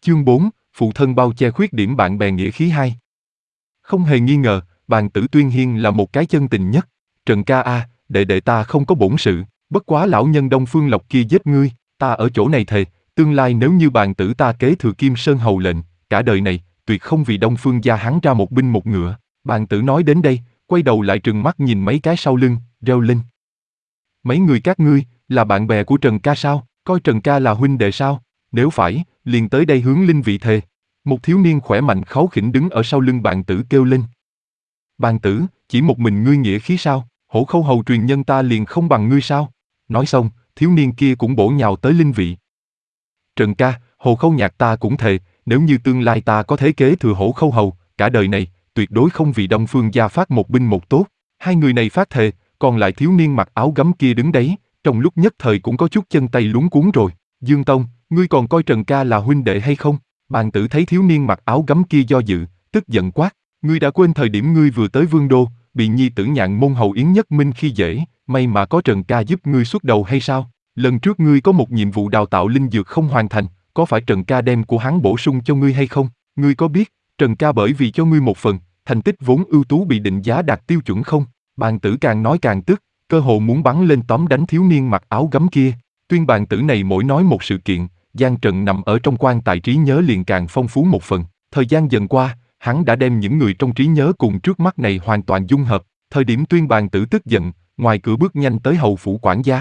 Chương 4, phụ thân bao che khuyết điểm bạn bè nghĩa khí 2. Không hề nghi ngờ, bàn tử Tuyên Hiên là một cái chân tình nhất. Trần ca a, đệ ta không có bổn sự, bất quá lão nhân Đông Phương Lộc kia giết ngươi, ta ở chỗ này thề, tương lai nếu như bàn tử ta kế thừa Kim Sơn hầu lệnh, cả đời này, tuyệt không vì Đông Phương gia hắn ra một binh một ngựa. Bàn tử nói đến đây, quay đầu lại trừng mắt nhìn mấy cái sau lưng, reo lên. Mấy người các ngươi, là bạn bè của Trần ca sao, coi Trần ca là huynh đệ sao, nếu phải, liền tới đây hướng linh vị thề. Một thiếu niên khỏe mạnh kháu khỉnh đứng ở sau lưng bàn tử kêu lên. Bàn tử, chỉ một mình ngươi nghĩa khí sao, Hổ Khâu hầu truyền nhân ta liền không bằng ngươi sao? Nói xong, thiếu niên kia cũng bổ nhào tới linh vị. Trần ca, Hồ Khâu nhạc ta cũng thề, nếu như tương lai ta có thế kế thừa Hổ Khâu hầu, cả đời này, tuyệt đối không vì Đông Phương gia phát một binh một tốt. Hai người này phát thề, còn lại thiếu niên mặc áo gấm kia đứng đấy, trong lúc nhất thời cũng có chút chân tay luống cuống rồi. Dương Tông, ngươi còn coi Trần ca là huynh đệ hay không? Bàn tử thấy thiếu niên mặc áo gấm kia do dự, tức giận quát, ngươi đã quên thời điểm ngươi vừa tới Vương đô, bị nhi tử Nhạn môn hầu Yến Nhất Minh khi dễ, may mà có Trần ca giúp ngươi xuất đầu hay sao? Lần trước ngươi có một nhiệm vụ đào tạo linh dược không hoàn thành, có phải Trần ca đem của hắn bổ sung cho ngươi hay không? Ngươi có biết, Trần ca bởi vì cho ngươi một phần, thành tích vốn ưu tú bị định giá đạt tiêu chuẩn không? Bàn tử càng nói càng tức, cơ hồ muốn bắn lên tóm đánh thiếu niên mặc áo gấm kia. Tuyên bàn tử này mỗi nói một sự kiện, Giang Trần nằm ở trong quan tài trí nhớ liền càng phong phú một phần. Thời gian dần qua, hắn đã đem những người trong trí nhớ cùng trước mắt này hoàn toàn dung hợp. Thời điểm tuyên bàn tử tức giận, ngoài cửa bước nhanh tới hầu phủ quản gia.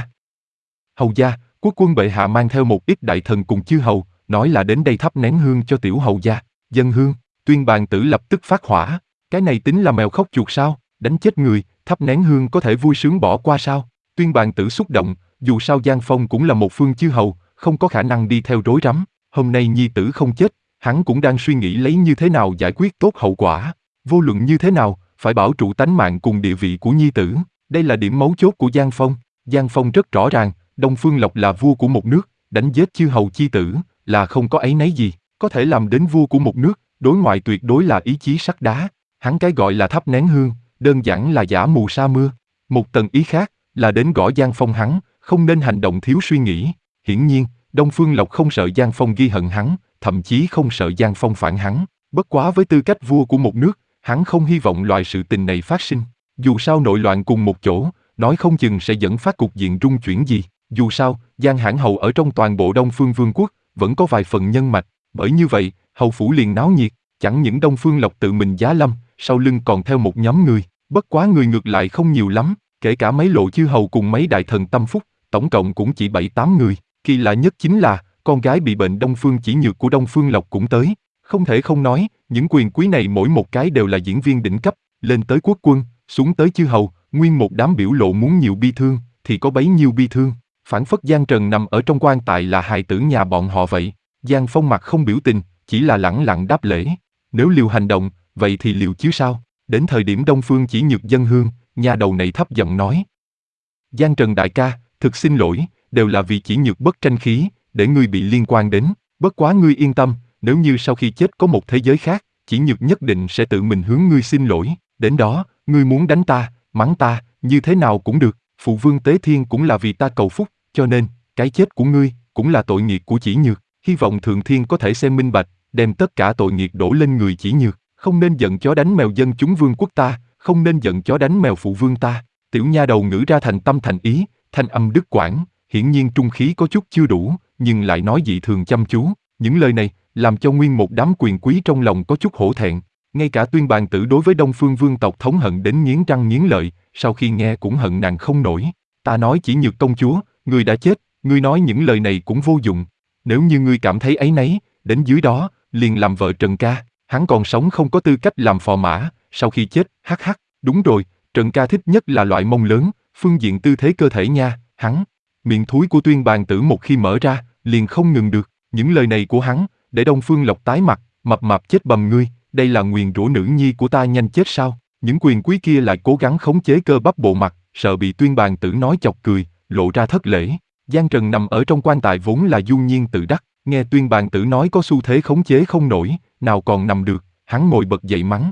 Hầu gia, quốc quân bệ hạ mang theo một ít đại thần cùng chư hầu, nói là đến đây thắp nén hương cho tiểu hầu gia. Dân hương, tuyên bàn tử lập tức phát hỏa. Cái này tính là mèo khóc chuột sao? Đánh chết người, thắp nén hương có thể vui sướng bỏ qua sao? Tuyên bàn tử xúc động, dù sao Giang Phong cũng là một phương chư hầu, không có khả năng đi theo rối rắm. Hôm nay nhi tử không chết, hắn cũng đang suy nghĩ lấy như thế nào giải quyết tốt hậu quả. Vô luận như thế nào, phải bảo trụ tánh mạng cùng địa vị của nhi tử. Đây là điểm mấu chốt của Giang Phong. Giang Phong rất rõ ràng, Đông Phương Lộc là vua của một nước, đánh giết chư hầu chi tử, là không có áy náy gì. Có thể làm đến vua của một nước, đối ngoại tuyệt đối là ý chí sắt đá. Hắn cái gọi là thắp nén hương, đơn giản là giả mù sa mưa. Một tầng ý khác, là đến gõ Giang Phong hắn, không nên hành động thiếu suy nghĩ. Hiển nhiên, Đông Phương Lộc không sợ Giang Phong ghi hận hắn, thậm chí không sợ Giang Phong phản hắn. Bất quá với tư cách vua của một nước, hắn không hy vọng loại sự tình này phát sinh. Dù sao nội loạn cùng một chỗ, nói không chừng sẽ dẫn phát cục diện rung chuyển gì. Dù sao, Giang Hãn Hầu ở trong toàn bộ Đông Phương Vương quốc, vẫn có vài phần nhân mạch. Bởi như vậy, hầu phủ liền náo nhiệt, chẳng những Đông Phương Lộc tự mình giá lâm, sau lưng còn theo một nhóm người. Bất quá người ngược lại không nhiều lắm, kể cả mấy lộ chư hầu cùng mấy đại thần tâm phúc, tổng cộng cũng chỉ 7-8 người. Kỳ lạ nhất chính là, con gái bị bệnh Đông Phương Chỉ Nhược của Đông Phương Lộc cũng tới. Không thể không nói, những quyền quý này mỗi một cái đều là diễn viên đỉnh cấp, lên tới quốc quân, xuống tới chư hầu, nguyên một đám biểu lộ muốn nhiều bi thương, thì có bấy nhiêu bi thương. Phảng phất Giang Trần nằm ở trong quan tài là hài tử nhà bọn họ vậy. Giang Phong mặt không biểu tình, chỉ là lẳng lặng đáp lễ. Nếu liều hành động, vậy thì liều chứ sao? Đến thời điểm Đông Phương Chỉ Nhược dâng hương, nhà đầu này thấp giọng nói. Giang Trần đại ca, thực xin lỗi, đều là vì Chỉ Nhược bất tranh khí, để ngươi bị liên quan đến. Bất quá ngươi yên tâm, nếu như sau khi chết có một thế giới khác, Chỉ Nhược nhất định sẽ tự mình hướng ngươi xin lỗi. Đến đó, ngươi muốn đánh ta, mắng ta, như thế nào cũng được. Phụ vương Tế Thiên cũng là vì ta cầu phúc, cho nên, cái chết của ngươi, cũng là tội nghiệp của Chỉ Nhược. Hy vọng Thượng Thiên có thể xem minh bạch, đem tất cả tội nghiệp đổ lên người Chỉ Nhược. Không nên giận chó đánh mèo dân chúng vương quốc ta, không nên giận chó đánh mèo phụ vương ta. Tiểu nha đầu ngữ ra thành tâm thành ý, thanh âm đứt quãng, hiển nhiên trung khí có chút chưa đủ, nhưng lại nói dị thường chăm chú. Những lời này, làm cho nguyên một đám quyền quý trong lòng có chút hổ thẹn. Ngay cả tuyên bàn tử đối với Đông Phương vương tộc thống hận đến nghiến răng nghiến lợi, sau khi nghe cũng hận nàng không nổi. Ta nói Chỉ Nhược công chúa, ngươi đã chết, ngươi nói những lời này cũng vô dụng. Nếu như ngươi cảm thấy áy náy, đến dưới đó, liền làm vợ Trần ca. Hắn còn sống không có tư cách làm phò mã, sau khi chết, hắc. Đúng rồi, Trần ca thích nhất là loại mông lớn, phương diện tư thế cơ thể nha, hắn. Miệng thúi của tuyên bàn tử một khi mở ra, liền không ngừng được. Những lời này của hắn, để Đông Phương Lộc tái mặt, mập mạp chết bầm ngươi, đây là nguyền rủa nữ nhi của ta nhanh chết sao? Những quyền quý kia lại cố gắng khống chế cơ bắp bộ mặt, sợ bị tuyên bàn tử nói chọc cười, lộ ra thất lễ. Giang Trần nằm ở trong quan tài vốn là du nhiên tự đắc, nghe tuyên bàn tử nói có xu thế khống chế không nổi, nào còn nằm được, hắn ngồi bật dậy mắng.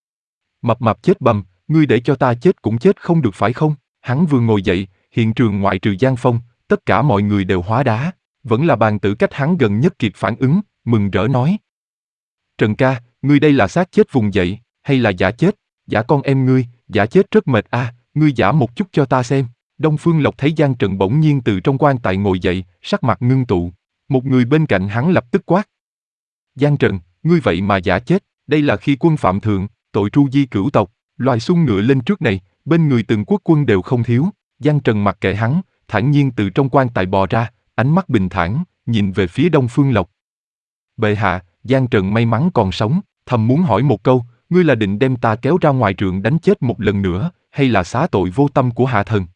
Mập mạp chết bầm, ngươi để cho ta chết cũng chết không được phải không? Hắn vừa ngồi dậy, hiện trường ngoại trừ Giang Phong, tất cả mọi người đều hóa đá. Vẫn là bàn tử cách hắn gần nhất kịp phản ứng, mừng rỡ nói. Trần ca, ngươi đây là xác chết vùng dậy, hay là giả chết? Giả con em ngươi, giả chết rất mệt à, ngươi giả một chút cho ta xem. Đông Phương Lộc thấy Giang Trần bỗng nhiên từ trong quan tài ngồi dậy, sắc mặt ngưng tụ. Một người bên cạnh hắn lập tức quát. Giang Trần, ngươi vậy mà giả chết, đây là khi quân phạm thượng, tội tru di cửu tộc, loài xung ngựa lên trước này, bên người từng quốc quân đều không thiếu. Giang Trần mặc kệ hắn, thản nhiên từ trong quan tài bò ra, ánh mắt bình thản, nhìn về phía Đông Phương Lộc. Bệ hạ, Giang Trần may mắn còn sống, thầm muốn hỏi một câu, ngươi là định đem ta kéo ra ngoài trượng đánh chết một lần nữa, hay là xá tội vô tâm của hạ thần?